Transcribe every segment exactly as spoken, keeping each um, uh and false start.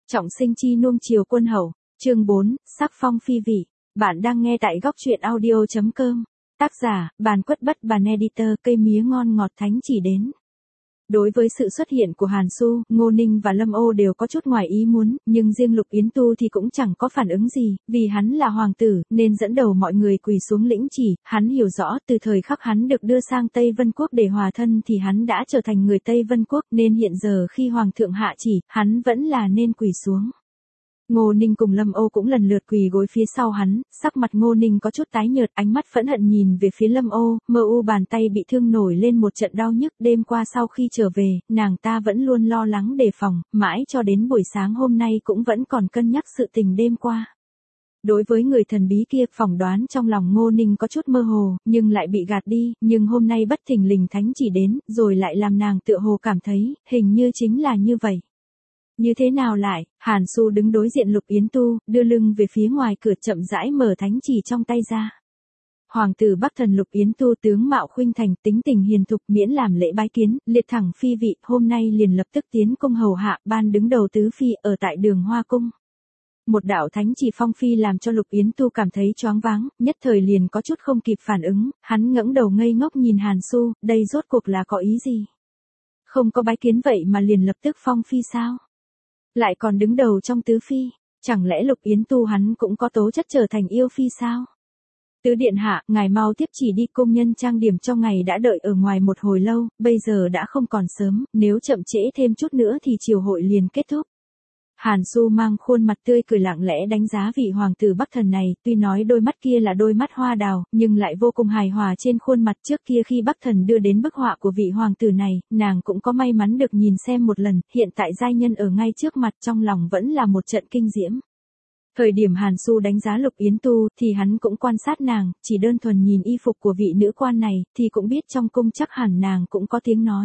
Trọng sinh chi nuông chiều quân hầu, chương bốn, sắc phong phi vị. Bạn đang nghe tại góc truyện audio.com. Tác giả, Bàn Quất Bất Bàn Editor, cây mía ngon ngọt thánh chỉ đến. Đối với sự xuất hiện của Hàn Xu, Ngô Ninh và Lâm Ô đều có chút ngoài ý muốn, nhưng riêng Lục Yến Tu thì cũng chẳng có phản ứng gì, vì hắn là hoàng tử, nên dẫn đầu mọi người quỳ xuống lĩnh chỉ, hắn hiểu rõ từ thời khắc hắn được đưa sang Tây Vân Quốc để hòa thân thì hắn đã trở thành người Tây Vân Quốc, nên hiện giờ khi hoàng thượng hạ chỉ, hắn vẫn là nên quỳ xuống. Ngô Ninh cùng Lâm Ô cũng lần lượt quỳ gối phía sau hắn, sắc mặt Ngô Ninh có chút tái nhợt, ánh mắt phẫn hận nhìn về phía Lâm Ô, mơ u bàn tay bị thương nổi lên một trận đau nhức. Đêm qua sau khi trở về, nàng ta vẫn luôn lo lắng đề phòng, mãi cho đến buổi sáng hôm nay cũng vẫn còn cân nhắc sự tình đêm qua. Đối với người thần bí kia, phỏng đoán trong lòng Ngô Ninh có chút mơ hồ, nhưng lại bị gạt đi, nhưng hôm nay bất thình lình thánh chỉ đến, rồi lại làm nàng tựa hồ cảm thấy, hình như chính là như vậy. Như thế nào lại, Hàn Xu đứng đối diện Lục Yến Tu, đưa lưng về phía ngoài cửa chậm rãi mở thánh chỉ trong tay ra. Hoàng tử Bắc Thần Lục Yến Tu tướng mạo khuynh thành, tính tình hiền thục, miễn làm lễ bái kiến, liệt thẳng phi vị, hôm nay liền lập tức tiến công hầu hạ, ban đứng đầu tứ phi ở tại Đường Hoa Cung. Một đạo thánh chỉ phong phi làm cho Lục Yến Tu cảm thấy choáng váng, nhất thời liền có chút không kịp phản ứng, hắn ngẩng đầu ngây ngốc nhìn Hàn Xu, đây rốt cuộc là có ý gì? Không có bái kiến vậy mà liền lập tức phong phi sao? Lại còn đứng đầu trong tứ phi, chẳng lẽ Lục Yến Tu hắn cũng có tố chất trở thành yêu phi sao? Tứ điện hạ, ngài mau tiếp chỉ đi, công nhân trang điểm trong ngày đã đợi ở ngoài một hồi lâu, bây giờ đã không còn sớm, nếu chậm trễ thêm chút nữa thì triều hội liền kết thúc. Hàn Xu mang khuôn mặt tươi cười lặng lẽ đánh giá vị hoàng tử Bắc Thần này, tuy nói đôi mắt kia là đôi mắt hoa đào, nhưng lại vô cùng hài hòa trên khuôn mặt. Trước kia khi Bắc Thần đưa đến bức họa của vị hoàng tử này, nàng cũng có may mắn được nhìn xem một lần, hiện tại giai nhân ở ngay trước mặt, trong lòng vẫn là một trận kinh diễm. Thời điểm Hàn Xu đánh giá Lục Yến Tu, thì hắn cũng quan sát nàng, chỉ đơn thuần nhìn y phục của vị nữ quan này, thì cũng biết trong cung chắc hẳn nàng cũng có tiếng nói.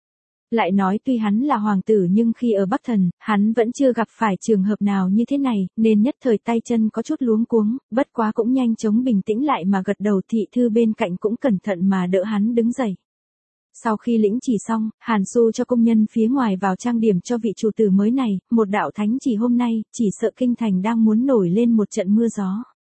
Lại nói tuy hắn là hoàng tử nhưng khi ở Bắc Thần, hắn vẫn chưa gặp phải trường hợp nào như thế này, nên nhất thời tay chân có chút luống cuống, bất quá cũng nhanh chóng bình tĩnh lại mà gật đầu. Thị thư bên cạnh cũng cẩn thận mà đỡ hắn đứng dậy. Sau khi lĩnh chỉ xong, Hàn Xu cho công nhân phía ngoài vào trang điểm cho vị chủ tử mới này, một đạo thánh chỉ hôm nay, chỉ sợ kinh thành đang muốn nổi lên một trận mưa gió.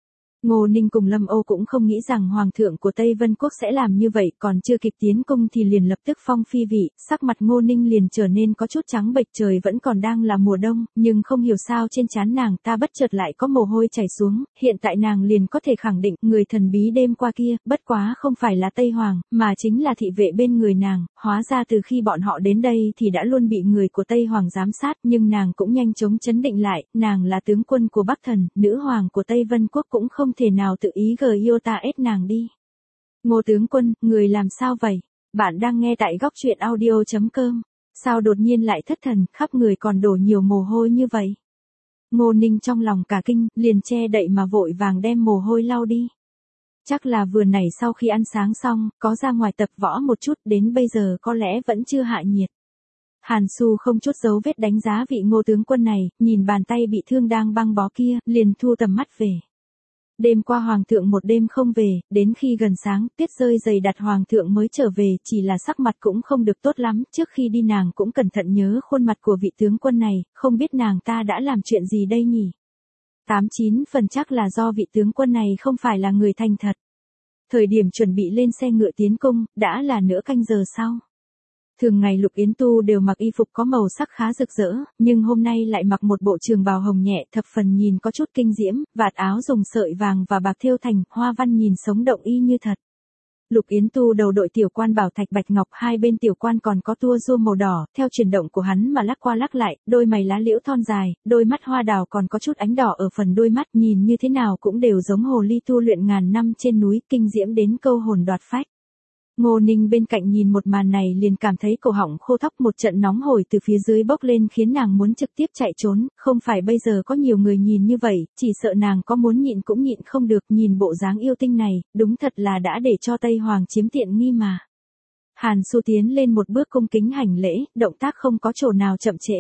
Ngô Ninh cùng Lâm Ô cũng không nghĩ rằng hoàng thượng của Tây Vân Quốc sẽ làm như vậy, còn chưa kịp tiến công thì liền lập tức phong phi vị, sắc mặt Ngô Ninh liền trở nên có chút trắng bệch. Trời vẫn còn đang là mùa đông, nhưng không hiểu sao trên trán nàng ta bất chợt lại có mồ hôi chảy xuống, hiện tại nàng liền có thể khẳng định, người thần bí đêm qua kia, bất quá không phải là Tây Hoàng, mà chính là thị vệ bên người nàng, hóa ra từ khi bọn họ đến đây thì đã luôn bị người của Tây Hoàng giám sát, nhưng nàng cũng nhanh chóng chấn định lại, nàng là tướng quân của Bắc Thần, nữ hoàng của Tây Vân Quốc cũng không thể nào tự ý gờ yêu ta ép nàng đi. Ngô tướng quân, người làm sao vậy? Bạn đang nghe tại góc truyện audio.com. Sao đột nhiên lại thất thần, khắp người còn đổ nhiều mồ hôi như vậy? Ngô Ninh trong lòng cả kinh, liền che đậy mà vội vàng đem mồ hôi lau đi. Chắc là vừa nãy sau khi ăn sáng xong, có ra ngoài tập võ một chút, đến bây giờ có lẽ vẫn chưa hạ nhiệt. Hàn Xu không chút dấu vết đánh giá vị Ngô tướng quân này, nhìn bàn tay bị thương đang băng bó kia, liền thu tầm mắt về. Đêm qua hoàng thượng một đêm không về, đến khi gần sáng, tuyết rơi dày đặc hoàng thượng mới trở về, chỉ là sắc mặt cũng không được tốt lắm, trước khi đi nàng cũng cẩn thận nhớ khuôn mặt của vị tướng quân này, không biết nàng ta đã làm chuyện gì đây nhỉ? Tám chín phần chắc là do vị tướng quân này không phải là người thành thật. Thời điểm chuẩn bị lên xe ngựa tiến cung, đã là nửa canh giờ sau. Thường ngày Lục Yến Tu đều mặc y phục có màu sắc khá rực rỡ, nhưng hôm nay lại mặc một bộ trường bào hồng nhẹ, thập phần nhìn có chút kinh diễm, vạt áo dùng sợi vàng và bạc thêu thành, hoa văn nhìn sống động y như thật. Lục Yến Tu đầu đội tiểu quan bảo thạch bạch ngọc, hai bên tiểu quan còn có tua rua màu đỏ, theo chuyển động của hắn mà lắc qua lắc lại, đôi mày lá liễu thon dài, đôi mắt hoa đào còn có chút ánh đỏ ở phần đôi mắt, nhìn như thế nào cũng đều giống hồ ly tu luyện ngàn năm trên núi, kinh diễm đến câu hồn đoạt phách. Ngô Ninh bên cạnh nhìn một màn này liền cảm thấy cổ họng khô thóc, một trận nóng hổi từ phía dưới bốc lên khiến nàng muốn trực tiếp chạy trốn, không phải bây giờ có nhiều người nhìn như vậy, chỉ sợ nàng có muốn nhịn cũng nhịn không được, nhìn bộ dáng yêu tinh này, đúng thật là đã để cho Tây Hoàng chiếm tiện nghi mà. Hàn Xu tiến lên một bước cung kính hành lễ, động tác không có chỗ nào chậm trễ.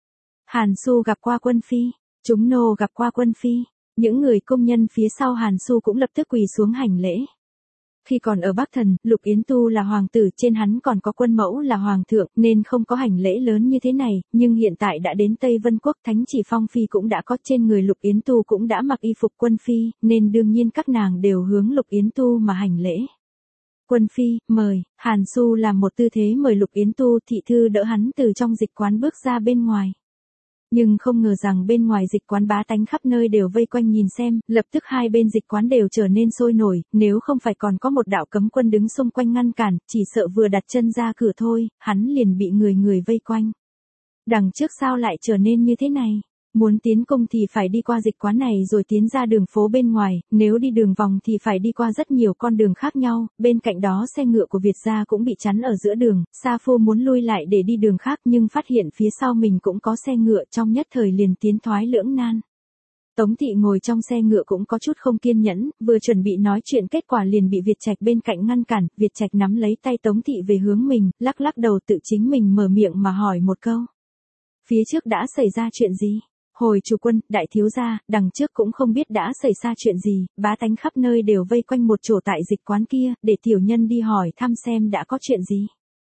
Hàn Xu gặp qua quân phi, chúng nô gặp qua quân phi, những người công nhân phía sau Hàn Xu cũng lập tức quỳ xuống hành lễ. Khi còn ở Bắc Thần, Lục Yến Tu là hoàng tử, trên hắn còn có quân mẫu là hoàng thượng, nên không có hành lễ lớn như thế này, nhưng hiện tại đã đến Tây Vân Quốc, thánh chỉ Phong Phi cũng đã có, trên người Lục Yến Tu cũng đã mặc y phục quân phi, nên đương nhiên các nàng đều hướng Lục Yến Tu mà hành lễ. Quân phi, mời. Hàn Xu làm một tư thế mời Lục Yến Tu, thị thư đỡ hắn từ trong dịch quán bước ra bên ngoài. Nhưng không ngờ rằng bên ngoài dịch quán bá tánh khắp nơi đều vây quanh nhìn xem, lập tức hai bên dịch quán đều trở nên sôi nổi, nếu không phải còn có một đạo cấm quân đứng xung quanh ngăn cản, chỉ sợ vừa đặt chân ra cửa thôi, hắn liền bị người người vây quanh. Đằng trước sao lại trở nên như thế này? Muốn tiến cung thì phải đi qua dịch quán này rồi tiến ra đường phố bên ngoài, nếu đi đường vòng thì phải đi qua rất nhiều con đường khác nhau, bên cạnh đó xe ngựa của Việt gia cũng bị chắn ở giữa đường, Sa Phu muốn lui lại để đi đường khác nhưng phát hiện phía sau mình cũng có xe ngựa, trong nhất thời liền tiến thoái lưỡng nan. Tống Thị ngồi trong xe ngựa cũng có chút không kiên nhẫn, vừa chuẩn bị nói chuyện kết quả liền bị Việt Trạch bên cạnh ngăn cản, Việt Trạch nắm lấy tay Tống Thị về hướng mình, lắc lắc đầu tự chính mình mở miệng mà hỏi một câu. Phía trước đã xảy ra chuyện gì? Hồi chủ quân, đại thiếu gia, đằng trước cũng không biết đã xảy ra chuyện gì, bá tánh khắp nơi đều vây quanh một chỗ tại dịch quán kia, để tiểu nhân đi hỏi thăm xem đã có chuyện gì.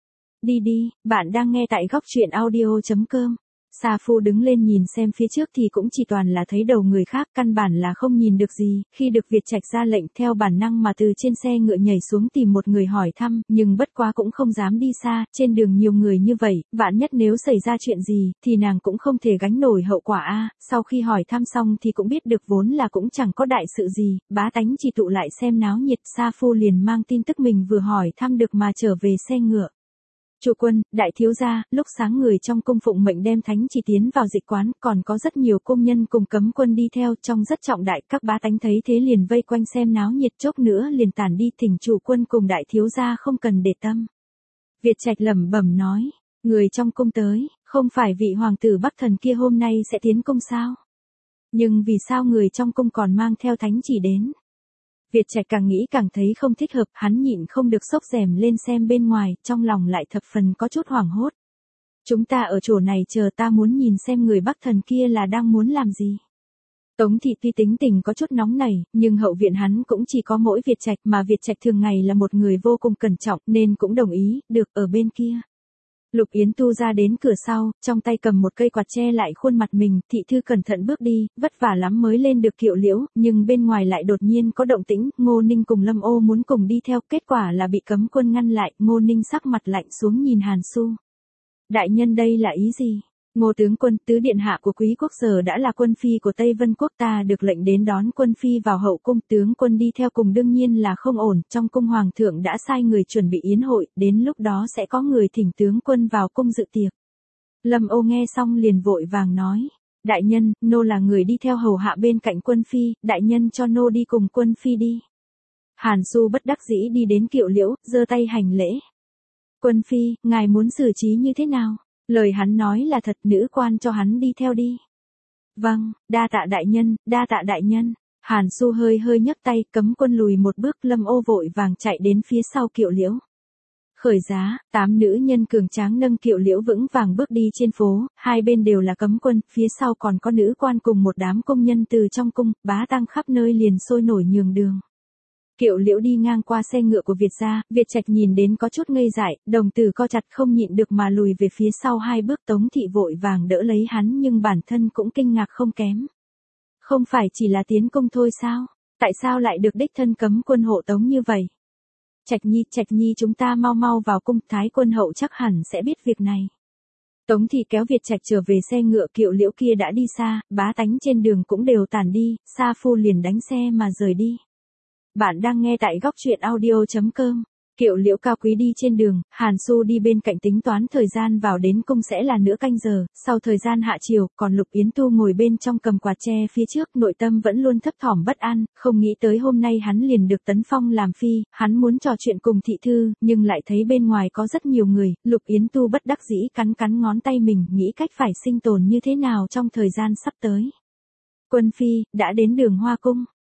Đi đi, bạn đang nghe tại góc truyện audio chấm com. Sa Phu đứng lên nhìn xem phía trước thì cũng chỉ toàn là thấy đầu người khác, căn bản là không nhìn được gì, khi được Việt Trạch ra lệnh theo bản năng mà từ trên xe ngựa nhảy xuống tìm một người hỏi thăm, nhưng bất quá cũng không dám đi xa, trên đường nhiều người như vậy, vạn nhất nếu xảy ra chuyện gì, thì nàng cũng không thể gánh nổi hậu quả a. Sau khi hỏi thăm xong thì cũng biết được vốn là cũng chẳng có đại sự gì, bá tánh chỉ tụ lại xem náo nhiệt, Sa Phu liền mang tin tức mình vừa hỏi thăm được mà trở về xe ngựa. Chủ quân, đại thiếu gia, lúc sáng người trong cung phụng mệnh đem thánh chỉ tiến vào dịch quán, còn có rất nhiều công nhân cùng cấm quân đi theo, trong rất trọng đại, các bá tánh thấy thế liền vây quanh xem náo nhiệt, chốc nữa liền tản đi, thỉnh chủ quân cùng đại thiếu gia không cần để tâm. Việt Trạch lẩm bẩm nói, người trong cung tới, không phải vị hoàng tử Bắc Thần kia hôm nay sẽ tiến cung sao? Nhưng vì sao người trong cung còn mang theo thánh chỉ đến? Việt Trạch càng nghĩ càng thấy không thích hợp, hắn nhịn không được xốc rèm lên xem bên ngoài, trong lòng lại thập phần có chút hoảng hốt. Chúng ta ở chỗ này chờ, ta muốn nhìn xem người Bắc Thần kia là đang muốn làm gì. Tống Thị tuy tính tình có chút nóng nảy, nhưng hậu viện hắn cũng chỉ có mỗi Việt Trạch, mà Việt Trạch thường ngày là một người vô cùng cẩn trọng nên cũng đồng ý, được, ở bên kia. Lục Yến Tu ra đến cửa sau, trong tay cầm một cây quạt che lại khuôn mặt mình, thị thư cẩn thận bước đi, vất vả lắm mới lên được Kiệu Liễu, nhưng bên ngoài lại đột nhiên có động tĩnh, Ngô Ninh cùng Lâm Ô muốn cùng đi theo, kết quả là bị cấm quân ngăn lại, Ngô Ninh sắc mặt lạnh xuống nhìn Hàn Xu. Đại nhân đây là ý gì? Ngô tướng quân, tứ điện hạ của quý quốc giờ đã là quân phi của Tây Vân Quốc, ta được lệnh đến đón quân phi vào hậu cung, tướng quân đi theo cùng đương nhiên là không ổn, trong cung hoàng thượng đã sai người chuẩn bị yến hội, đến lúc đó sẽ có người thỉnh tướng quân vào cung dự tiệc. Lâm Ô nghe xong liền vội vàng nói, đại nhân, nô là người đi theo hầu hạ bên cạnh quân phi, đại nhân cho nô đi cùng quân phi đi. Hàn Xu bất đắc dĩ đi đến Kiệu Liễu, giơ tay hành lễ. Quân phi, ngài muốn xử trí như thế nào? Lời hắn nói là thật, nữ quan cho hắn đi theo đi. Vâng, đa tạ đại nhân, đa tạ đại nhân. Hàn Xu hơi hơi nhấc tay, cấm quân lùi một bước, Lâm Ô vội vàng chạy đến phía sau Kiệu Liễu. Khởi giá, tám nữ nhân cường tráng nâng Kiệu Liễu vững vàng bước đi trên phố, hai bên đều là cấm quân, phía sau còn có nữ quan cùng một đám công nhân từ trong cung, bá tang khắp nơi liền sôi nổi nhường đường. Kiệu Liễu đi ngang qua xe ngựa của Việt gia, Việt Trạch nhìn đến có chút ngây dại, đồng tử co chặt không nhịn được mà lùi về phía sau hai bước, Tống Thị vội vàng đỡ lấy hắn nhưng bản thân cũng kinh ngạc không kém. Không phải chỉ là tiến cung thôi sao? Tại sao lại được đích thân cấm quân hộ tống như vậy? Trạch Nhi, Trạch Nhi chúng ta mau mau vào cung, Thái quân hậu chắc hẳn sẽ biết việc này. Tống Thị kéo Việt Trạch trở về xe ngựa, Kiệu Liễu kia đã đi xa, bá tánh trên đường cũng đều tản đi, Sa Phu liền đánh xe mà rời đi. Bạn đang nghe tại góc truyện audio chấm com. Kiệu Liễu cao quý đi trên đường, Hàn Xu đi bên cạnh tính toán thời gian vào đến cung sẽ là nửa canh giờ, sau thời gian hạ chiều, còn Lục Yến Tu ngồi bên trong cầm quạt che phía trước, nội tâm vẫn luôn thấp thỏm bất an, không nghĩ tới hôm nay hắn liền được tấn phong làm phi, hắn muốn trò chuyện cùng thị thư, nhưng lại thấy bên ngoài có rất nhiều người, Lục Yến Tu bất đắc dĩ cắn cắn ngón tay mình, nghĩ cách phải sinh tồn như thế nào trong thời gian sắp tới. Quân phi, đã đến đường Hoa Cung.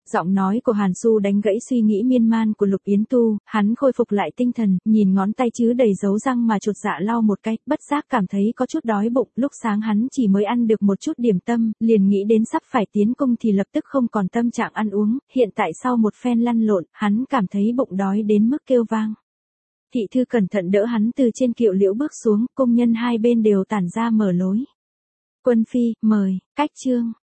Giọng nói của Hàn Su đánh gãy suy nghĩ miên man của Lục Yến Tu, hắn khôi phục lại tinh thần, nhìn ngón tay chứa đầy dấu răng mà chột dạ lau một cái, bất giác cảm thấy có chút đói bụng, lúc sáng hắn chỉ mới ăn được một chút điểm tâm, liền nghĩ đến sắp phải tiến cung thì lập tức không còn tâm trạng ăn uống, hiện tại sau một phen lăn lộn, hắn cảm thấy bụng đói đến mức kêu vang. Thị thư cẩn thận đỡ hắn từ trên kiệu liễu bước xuống, công nhân hai bên đều tản ra mở lối. Quân phi, mời, cách chương.